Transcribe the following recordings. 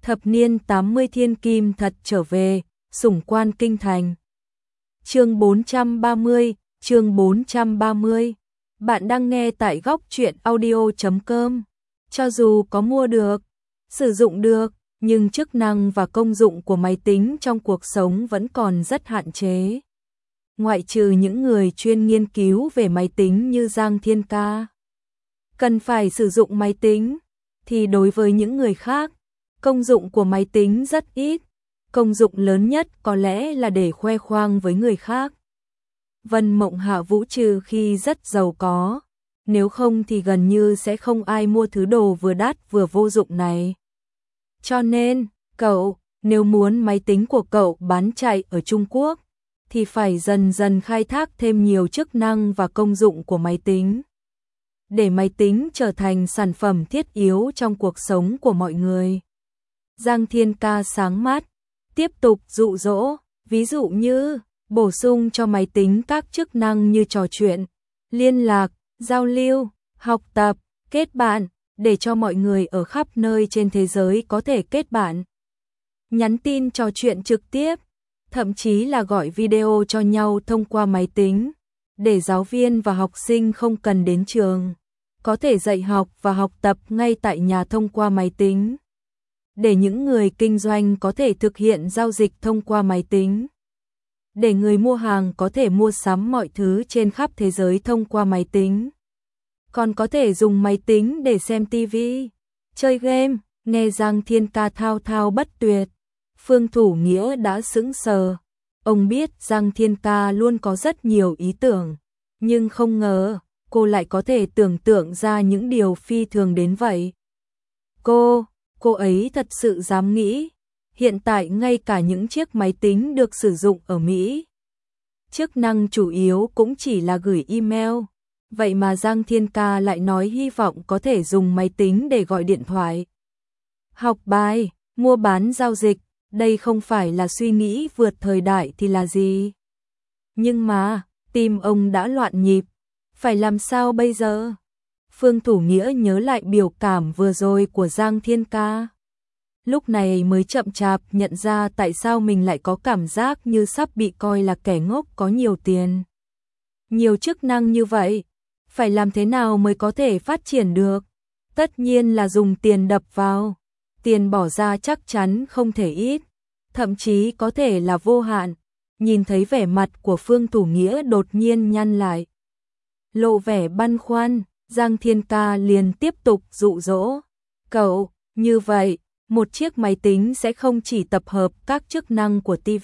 Thập niên 80 thiên kim thật trở về, sủng quan kinh thành. Chương 430, chương 430. Bạn đang nghe tại góc truyện audio.com. Cho dù có mua được, sử dụng được, nhưng chức năng và công dụng của máy tính trong cuộc sống vẫn còn rất hạn chế. Ngoại trừ những người chuyên nghiên cứu về máy tính như Giang Thiên Ca cần phải sử dụng máy tính, thì đối với những người khác, công dụng của máy tính rất ít. Công dụng lớn nhất có lẽ là để khoe khoang với người khác. Vân Mộng Hạ Vũ trừ khi rất giàu có, nếu không thì gần như sẽ không ai mua thứ đồ vừa đắt vừa vô dụng này. Cho nên, cậu, nếu muốn máy tính của cậu bán chạy ở Trung Quốc, thì phải dần dần khai thác thêm nhiều chức năng và công dụng của máy tính, để máy tính trở thành sản phẩm thiết yếu trong cuộc sống của mọi người. Giang Thiên Ca sáng mắt, tiếp tục dụ dỗ, ví dụ như bổ sung cho máy tính các chức năng như trò chuyện, liên lạc, giao lưu, học tập, kết bạn, để cho mọi người ở khắp nơi trên thế giới có thể kết bạn, nhắn tin trò chuyện trực tiếp, thậm chí là gọi video cho nhau thông qua máy tính, để giáo viên và học sinh không cần đến trường, có thể dạy học và học tập ngay tại nhà thông qua máy tính, để những người kinh doanh có thể thực hiện giao dịch thông qua máy tính, để người mua hàng có thể mua sắm mọi thứ trên khắp thế giới thông qua máy tính, còn có thể dùng máy tính để xem TV, chơi game. Nghe Giang Thiên Ca thao thao bất tuyệt, Phương Thủ Nghĩa đã sững sờ. Ông biết Giang Thiên Ca luôn có rất nhiều ý tưởng, nhưng không ngờ cô lại có thể tưởng tượng ra những điều phi thường đến vậy. Cô ấy thật sự dám nghĩ. Hiện tại ngay cả những chiếc máy tính được sử dụng ở Mỹ, chức năng chủ yếu cũng chỉ là gửi email. Vậy mà Giang Thiên Ca lại nói hy vọng có thể dùng máy tính để gọi điện thoại, học bài, mua bán giao dịch. Đây không phải là suy nghĩ vượt thời đại thì là gì? Nhưng mà, tim ông đã loạn nhịp. Phải làm sao bây giờ? Phương Thủ Nghĩa nhớ lại biểu cảm vừa rồi của Giang Thiên Ca. Lúc này mới chậm chạp nhận ra tại sao mình lại có cảm giác như sắp bị coi là kẻ ngốc có nhiều tiền. Nhiều chức năng như vậy, phải làm thế nào mới có thể phát triển được? Tất nhiên là dùng tiền đập vào. Tiền bỏ ra chắc chắn không thể ít, thậm chí có thể là vô hạn. Nhìn thấy vẻ mặt của Phương Thủ Nghĩa đột nhiên nhăn lại, lộ vẻ băn khoăn, Giang Thiên Ca liền tiếp tục dụ dỗ. Cậu, như vậy, một chiếc máy tính sẽ không chỉ tập hợp các chức năng của TV,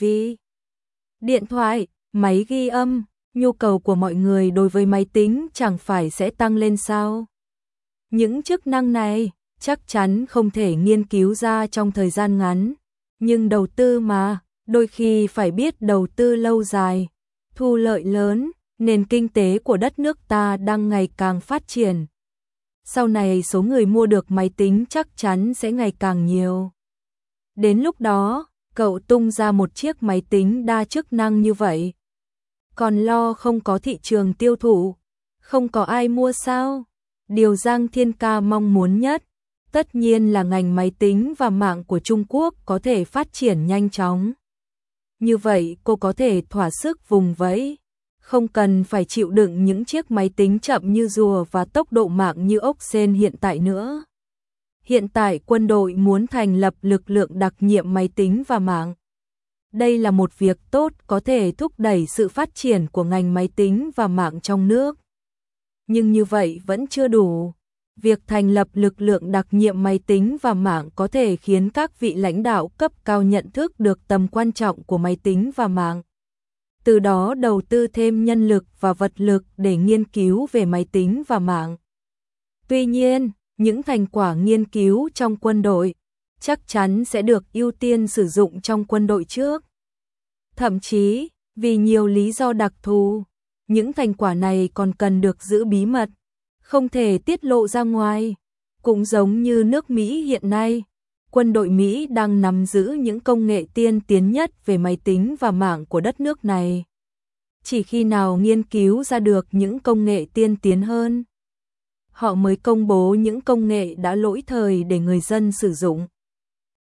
điện thoại, máy ghi âm, nhu cầu của mọi người đối với máy tính chẳng phải sẽ tăng lên sao? Những chức năng này chắc chắn không thể nghiên cứu ra trong thời gian ngắn, nhưng đầu tư mà, đôi khi phải biết đầu tư lâu dài, thu lợi lớn. Nền kinh tế của đất nước ta đang ngày càng phát triển. Sau này số người mua được máy tính chắc chắn sẽ ngày càng nhiều. Đến lúc đó, cậu tung ra một chiếc máy tính đa chức năng như vậy, còn lo không có thị trường tiêu thụ, không có ai mua sao? Điều Giang Thiên Ca mong muốn nhất, tất nhiên là ngành máy tính và mạng của Trung Quốc có thể phát triển nhanh chóng. Như vậy cô có thể thỏa sức vùng vẫy, không cần phải chịu đựng những chiếc máy tính chậm như rùa và tốc độ mạng như ốc sên hiện tại nữa. Hiện tại quân đội muốn thành lập lực lượng đặc nhiệm máy tính và mạng. Đây là một việc tốt có thể thúc đẩy sự phát triển của ngành máy tính và mạng trong nước. Nhưng như vậy vẫn chưa đủ. Việc thành lập lực lượng đặc nhiệm máy tính và mạng có thể khiến các vị lãnh đạo cấp cao nhận thức được tầm quan trọng của máy tính và mạng. Từ đó đầu tư thêm nhân lực và vật lực để nghiên cứu về máy tính và mạng. Tuy nhiên, những thành quả nghiên cứu trong quân đội chắc chắn sẽ được ưu tiên sử dụng trong quân đội trước. Thậm chí, vì nhiều lý do đặc thù, những thành quả này còn cần được giữ bí mật, không thể tiết lộ ra ngoài. Cũng giống như nước Mỹ hiện nay, quân đội Mỹ đang nắm giữ những công nghệ tiên tiến nhất về máy tính và mạng của đất nước này. Chỉ khi nào nghiên cứu ra được những công nghệ tiên tiến hơn, họ mới công bố những công nghệ đã lỗi thời để người dân sử dụng.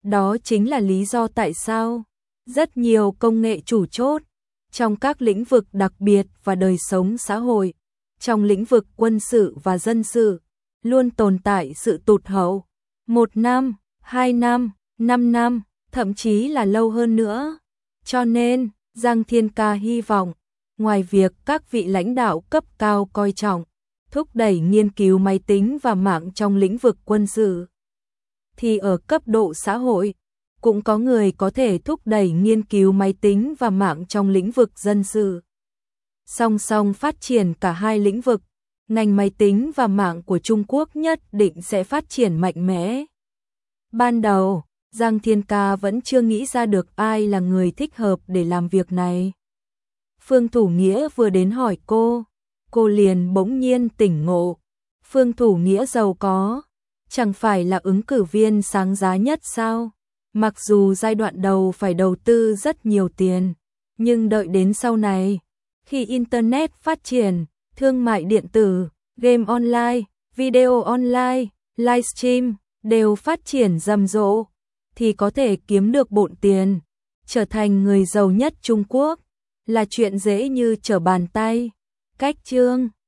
Đó chính là lý do tại sao rất nhiều công nghệ chủ chốt trong các lĩnh vực đặc biệt và đời sống xã hội, trong lĩnh vực quân sự và dân sự, luôn tồn tại sự tụt hậu. 1 năm, 2 năm, 5 năm, thậm chí là lâu hơn nữa. Cho nên, Giang Thiên Ca hy vọng, ngoài việc các vị lãnh đạo cấp cao coi trọng, thúc đẩy nghiên cứu máy tính và mạng trong lĩnh vực quân sự, thì ở cấp độ xã hội, cũng có người có thể thúc đẩy nghiên cứu máy tính và mạng trong lĩnh vực dân sự. Song song phát triển cả hai lĩnh vực, ngành máy tính và mạng của Trung Quốc nhất định sẽ phát triển mạnh mẽ. Ban đầu, Giang Thiên Ca vẫn chưa nghĩ ra được ai là người thích hợp để làm việc này. Phương Thủ Nghĩa vừa đến hỏi cô liền bỗng nhiên tỉnh ngộ. Phương Thủ Nghĩa giàu có, chẳng phải là ứng cử viên sáng giá nhất sao? Mặc dù giai đoạn đầu phải đầu tư rất nhiều tiền, nhưng đợi đến sau này, khi Internet phát triển, thương mại điện tử, game online, video online, livestream đều phát triển rầm rộ, thì có thể kiếm được bộn tiền, trở thành người giàu nhất Trung Quốc, là chuyện dễ như trở bàn tay. Cách chương